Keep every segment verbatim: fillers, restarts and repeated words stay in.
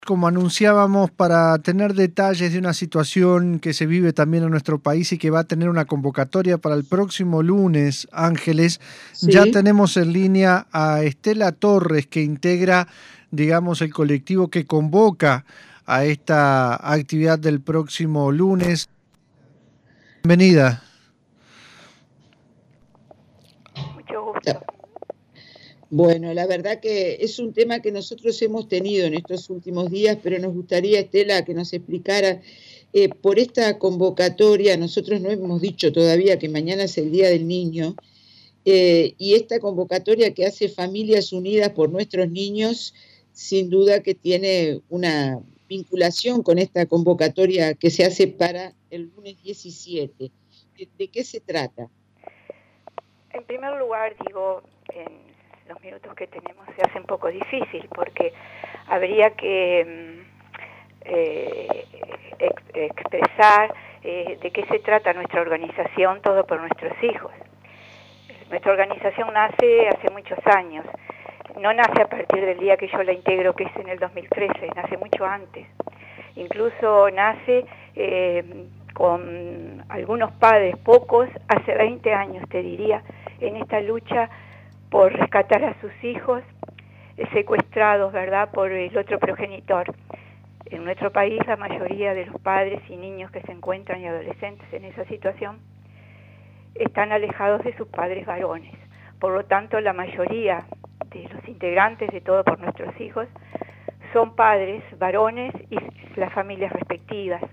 Como anunciábamos, para tener detalles de una situación que se vive también en nuestro país y que va a tener una convocatoria para el próximo lunes, Ángeles, ya Sí. tenemos en línea a Estela Torres, que integra, digamos, el colectivo que convoca a esta actividad del próximo lunes. Bienvenida. Mucho gusto. Bueno, la verdad que es un tema que nosotros hemos tenido en estos últimos días, pero nos gustaría, Estela, que nos explicara eh, por esta convocatoria. Nosotros no hemos dicho todavía que mañana es el Día del Niño, eh, y esta convocatoria que hace Familias Unidas por Nuestros Niños, sin duda que tiene una vinculación con esta convocatoria que se hace para el lunes diecisiete. ¿De, de qué se trata? En primer lugar, digo, en los minutos que tenemos se hace un poco difícil porque habría que eh, ex expresar eh, de qué se trata nuestra organización Todo por Nuestros Hijos. Nuestra organización nace hace muchos años, no nace a partir del día que yo la integro, que es en el dos mil trece, nace mucho antes. Incluso nace eh, con algunos padres, pocos, hace veinte años te diría, en esta lucha por rescatar a sus hijos eh, secuestrados, ¿verdad?, por el otro progenitor. En nuestro país la mayoría de los padres y niños que se encuentran y adolescentes en esa situación están alejados de sus padres varones. Por lo tanto, la mayoría de los integrantes de Todo por Nuestros Hijos son padres varones y las familias respectivas.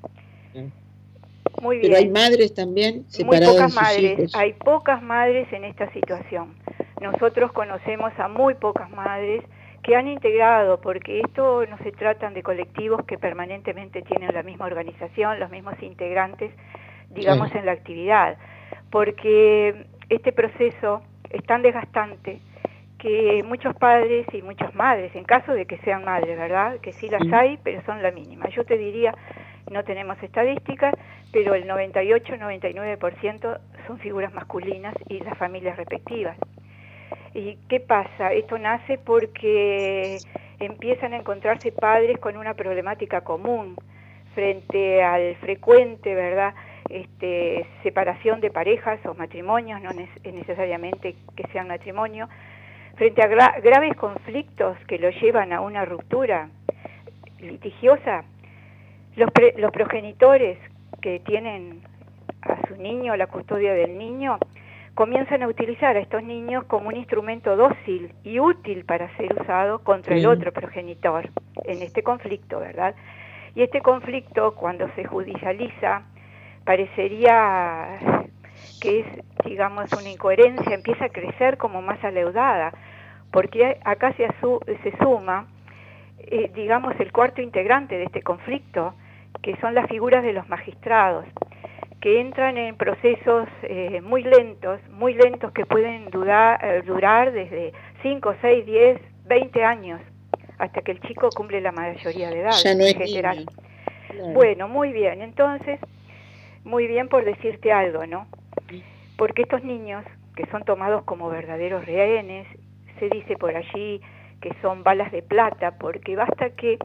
Muy bien. Pero hay madres también separadas muy pocas de sus madres, hijos. Hay pocas madres en esta situación. Nosotros conocemos a muy pocas madres que han integrado, porque esto no se tratan de colectivos que permanentemente tienen la misma organización, los mismos integrantes, digamos, Claro. en la actividad, porque este proceso es tan desgastante que muchos padres y muchas madres, en caso de que sean madres, ¿verdad?, que sí las hay, pero son la mínima. Yo te diría, no tenemos estadísticas, pero el noventa y ocho, noventa y nueve por ciento son figuras masculinas y las familias respectivas. ¿Y qué pasa? Esto nace porque empiezan a encontrarse padres con una problemática común frente al frecuente, ¿verdad?, este, separación de parejas o matrimonios, no necesariamente que sean matrimonio, frente a gra graves conflictos que lo llevan a una ruptura litigiosa. Los, pre los progenitores que tienen a su niño, la custodia del niño, comienzan a utilizar a estos niños como un instrumento dócil y útil para ser usado contra el otro progenitor en este conflicto, ¿verdad? Y este conflicto, cuando se judicializa, parecería que es, digamos, una incoherencia, empieza a crecer como más aleudada, porque acá se, se suma, eh, digamos, el cuarto integrante de este conflicto, que son las figuras de los magistrados, que entran en procesos eh, muy lentos, muy lentos que pueden durar, eh, durar desde cinco, seis, diez, veinte años, hasta que el chico cumple la mayoría de edad, ya no en es general. Niño. Claro. Bueno, muy bien, entonces, muy bien por decirte algo, ¿no? Porque estos niños, que son tomados como verdaderos rehenes, se dice por allí que son balas de plata, porque basta que,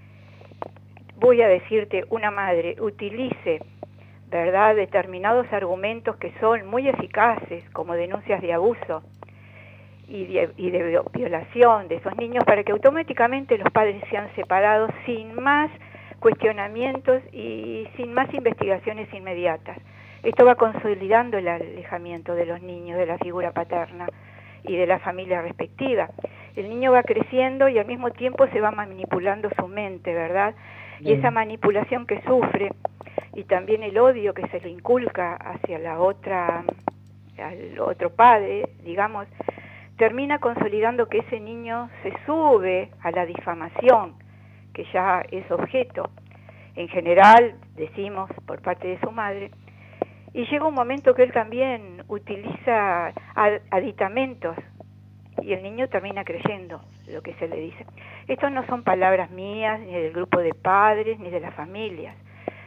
voy a decirte, una madre utilice, ¿verdad?, determinados argumentos que son muy eficaces, como denuncias de abuso y de, y de violación de esos niños, para que automáticamente los padres sean separados sin más cuestionamientos y sin más investigaciones inmediatas. Esto va consolidando el alejamiento de los niños de la figura paterna y de la familia respectiva. El niño va creciendo y al mismo tiempo se va manipulando su mente, ¿verdad? Y esa manipulación que sufre, y también el odio que se le inculca hacia la otra, al otro padre, digamos, termina consolidando que ese niño se sube a la difamación, que ya es objeto, en general, decimos, por parte de su madre, y llega un momento que él también utiliza aditamentos, y el niño termina creyendo lo que se le dice. Estas no son palabras mías, ni del grupo de padres, ni de las familias.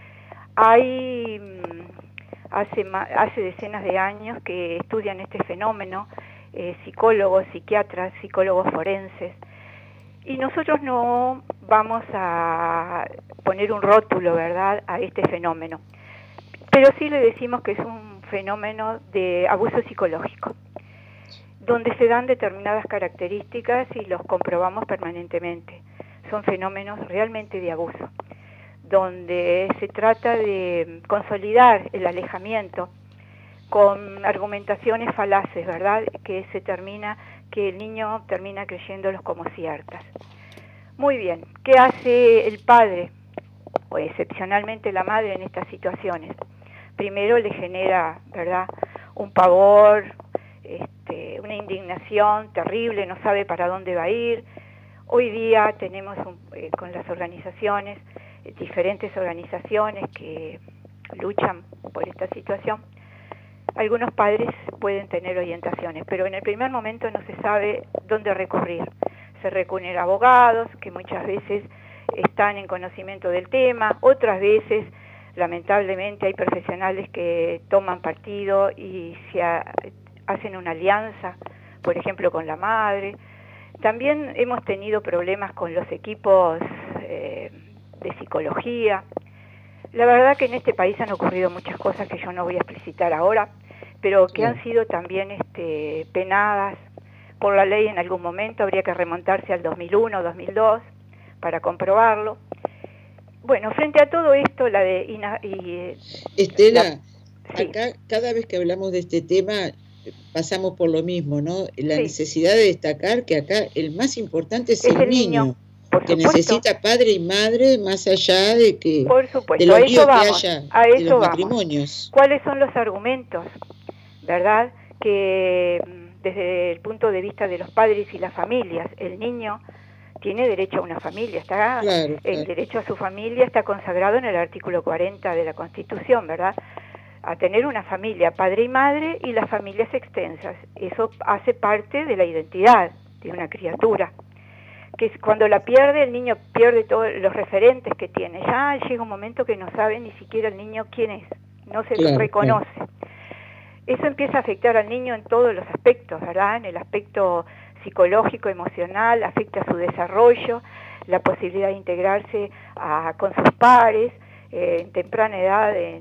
Hay, hace, hace decenas de años que estudian este fenómeno, eh, psicólogos, psiquiatras, psicólogos forenses, Y nosotros no vamos a poner un rótulo, ¿verdad?, a este fenómeno. Pero sí le decimos que es un fenómeno de abuso psicológico, donde se dan determinadas características y los comprobamos permanentemente. Son fenómenos realmente de abuso, donde se trata de consolidar el alejamiento con argumentaciones falaces, ¿verdad?, que se termina, que el niño termina creyéndolos como ciertas. Muy bien, ¿qué hace el padre, o excepcionalmente la madre en estas situaciones? Primero le genera, ¿verdad?, un pavor, este, una indignación terrible, no sabe para dónde va a ir. Hoy día tenemos un, eh, con las organizaciones, eh, diferentes organizaciones que luchan por esta situación. Algunos padres pueden tener orientaciones, pero en el primer momento no se sabe dónde recurrir. Se recurren a abogados, que muchas veces están en conocimiento del tema, otras veces, lamentablemente, hay profesionales que toman partido y se ha, hacen una alianza, por ejemplo, con la madre. También hemos tenido problemas con los equipos eh, de psicología. La verdad que en este país han ocurrido muchas cosas que yo no voy a explicitar ahora, pero que han sido también este, penadas por la ley en algún momento. Habría que remontarse al dos mil uno, dos mil dos para comprobarlo. Bueno, frente a todo esto, la de... Ina, y, Estela, la, sí. acá cada vez que hablamos de este tema pasamos por lo mismo, ¿no? La sí. necesidad de destacar que acá el más importante es, es el, el niño, niño por que supuesto. necesita padre y madre más allá de que por supuesto, de los a eso líos vamos, que haya a de eso los vamos. matrimonios. ¿Cuáles son los argumentos, verdad? Que desde el punto de vista de los padres y las familias, el niño tiene derecho a una familia, está Claro, el claro. derecho a su familia está consagrado en el artículo cuarenta de la Constitución, ¿verdad? A tener una familia, padre y madre, y las familias extensas. Eso hace parte de la identidad de una criatura, que es cuando la pierde, el niño pierde todos los referentes que tiene. Ya llega un momento que no sabe ni siquiera el niño quién es, no se Claro, reconoce. claro. Eso empieza a afectar al niño en todos los aspectos, ¿verdad? En el aspecto psicológico, emocional, afecta su desarrollo, la posibilidad de integrarse a, con sus pares, eh, en temprana edad en,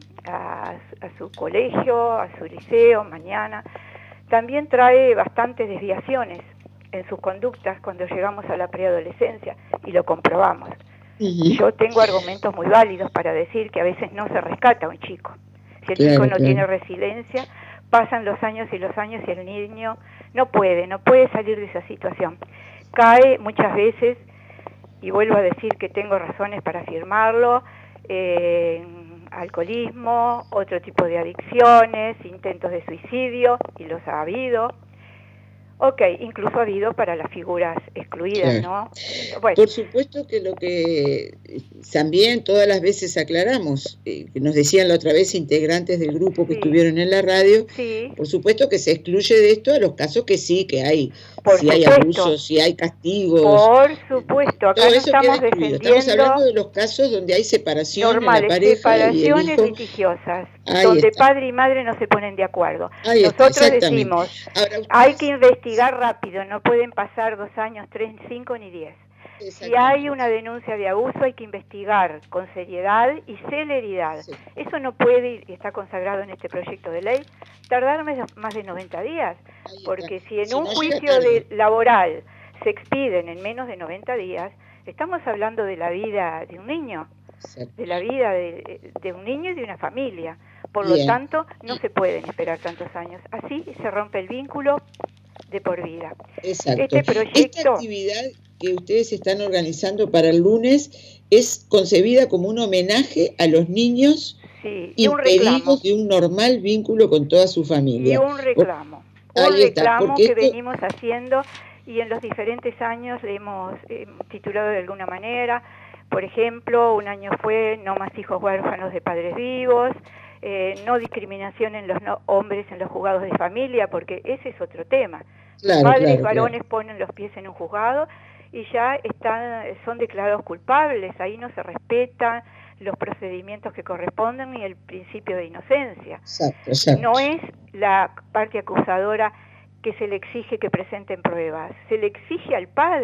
a, a su colegio, a su liceo, mañana. También trae bastantes desviaciones en sus conductas cuando llegamos a la preadolescencia, y lo comprobamos. Uh-huh. Yo tengo argumentos muy válidos para decir que a veces no se rescata a un chico. Si el claro, chico no claro. tiene resiliencia, pasan los años y los años y el niño no puede, no puede salir de esa situación. Cae muchas veces, y vuelvo a decir que tengo razones para afirmarlo, eh, alcoholismo, otro tipo de adicciones, intentos de suicidio, y los ha habido. Ok, incluso ha habido para las figuras excluidas, claro. ¿no? Bueno. Por supuesto que lo que también todas las veces aclaramos, eh, que nos decían la otra vez integrantes del grupo que sí. estuvieron en la radio, sí. por supuesto que se excluye de esto a los casos que sí, que hay, por si supuesto. hay abusos, si hay castigos. Por supuesto, acá todo no eso estamos queda excluido. defendiendo... Estamos hablando de los casos donde hay separación normales, en la pareja separaciones y el hijo... litigiosas, Ahí donde está. padre y madre no se ponen de acuerdo. Ahí Nosotros está, decimos, Ahora, ustedes... hay que investigar rápido, no pueden pasar dos años, tres, cinco ni diez. Si hay una denuncia de abuso hay que investigar con seriedad y celeridad. Sí. Eso no puede, y está consagrado en este proyecto de ley, tardar más de noventa días, porque si en si un no juicio de, laboral se expiden en menos de noventa días, estamos hablando de la vida de un niño, Exacto. de la vida de, de un niño y de una familia. Por Bien. lo tanto, no se pueden esperar tantos años. Así se rompe el vínculo de por vida. Exacto. Este proyecto, Esta actividad que ustedes están organizando para el lunes es concebida como un homenaje a los niños sí, impedidos de un normal vínculo con toda su familia. Y un reclamo. Por, un reclamo está, que esto... venimos haciendo y en los diferentes años le hemos eh, titulado de alguna manera. Por ejemplo, un año fue No más hijos huérfanos de padres vivos, eh, no discriminación en los no, hombres en los juzgados de familia, porque ese es otro tema. Claro, Padres claro, varones claro. ponen los pies en un juzgado y ya están, son declarados culpables, ahí no se respetan los procedimientos que corresponden ni el principio de inocencia. Exacto, exacto. No es la parte acusadora que se le exige que presenten pruebas, se le exige al padre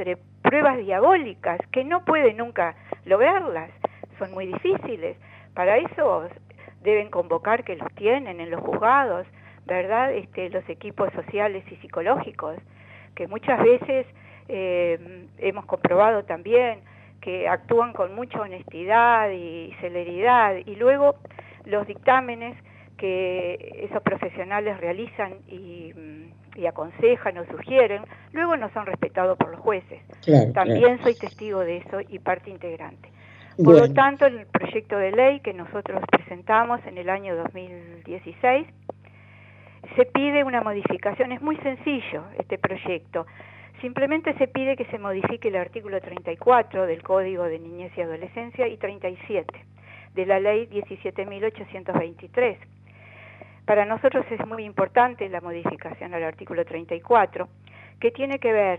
pruebas diabólicas, que no puede nunca lograrlas, son muy difíciles. Para eso deben convocar, que los tienen en los juzgados, ¿verdad? Este, los equipos sociales y psicológicos, que muchas veces eh, hemos comprobado también que actúan con mucha honestidad y celeridad, y luego los dictámenes que esos profesionales realizan y, y aconsejan o sugieren, luego no son respetados por los jueces. Claro, También claro. soy testigo de eso y parte integrante. Por Bueno. lo tanto, el proyecto de ley que nosotros presentamos en el año dos mil dieciséis, se pide una modificación. Es muy sencillo este proyecto. Simplemente se pide que se modifique el artículo treinta y cuatro del Código de Niñez y Adolescencia y treinta y siete de la Ley diecisiete mil ochocientos veintitrés. Para nosotros es muy importante la modificación al artículo treinta y cuatro, que tiene que ver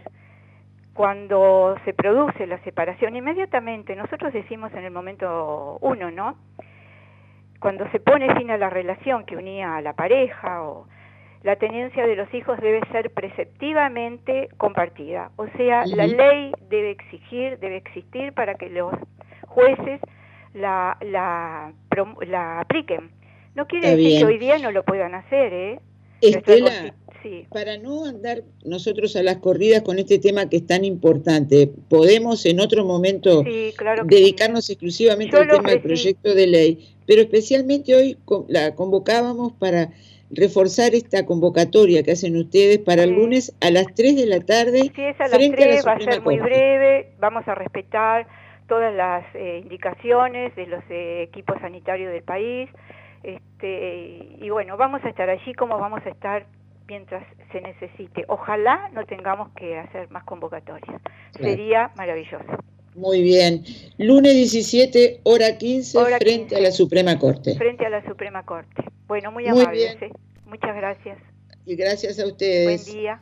cuando se produce la separación, inmediatamente, nosotros decimos en el momento uno, ¿no? Cuando se pone fin a la relación que unía a la pareja, o la tenencia de los hijos debe ser preceptivamente compartida. O sea, uh-huh. la ley debe exigir, debe existir para que los jueces la, la, la apliquen. No quiere Está decir bien. que hoy día no lo puedan hacer, ¿eh? Estela, sí. Para no andar nosotros a las corridas con este tema que es tan importante, podemos en otro momento sí, claro que dedicarnos sí. exclusivamente Yo al tema del ofrecí. proyecto de ley, pero especialmente hoy la convocábamos para reforzar esta convocatoria que hacen ustedes para sí. el lunes a las tres de la tarde. Sí, es a las frente tres, a la va a ser muy Corte. breve, vamos a respetar todas las eh, indicaciones de los eh, equipos sanitarios del país, este, y bueno, vamos a estar allí como vamos a estar mientras se necesite. Ojalá no tengamos que hacer más convocatorias, claro. Sería maravilloso. Muy bien. Lunes diecisiete, hora quince, hora frente quince, a la Suprema Corte. Frente a la Suprema Corte. Bueno, muy, muy amables. Bien. ¿eh? Muchas gracias. Y gracias a ustedes. Buen día.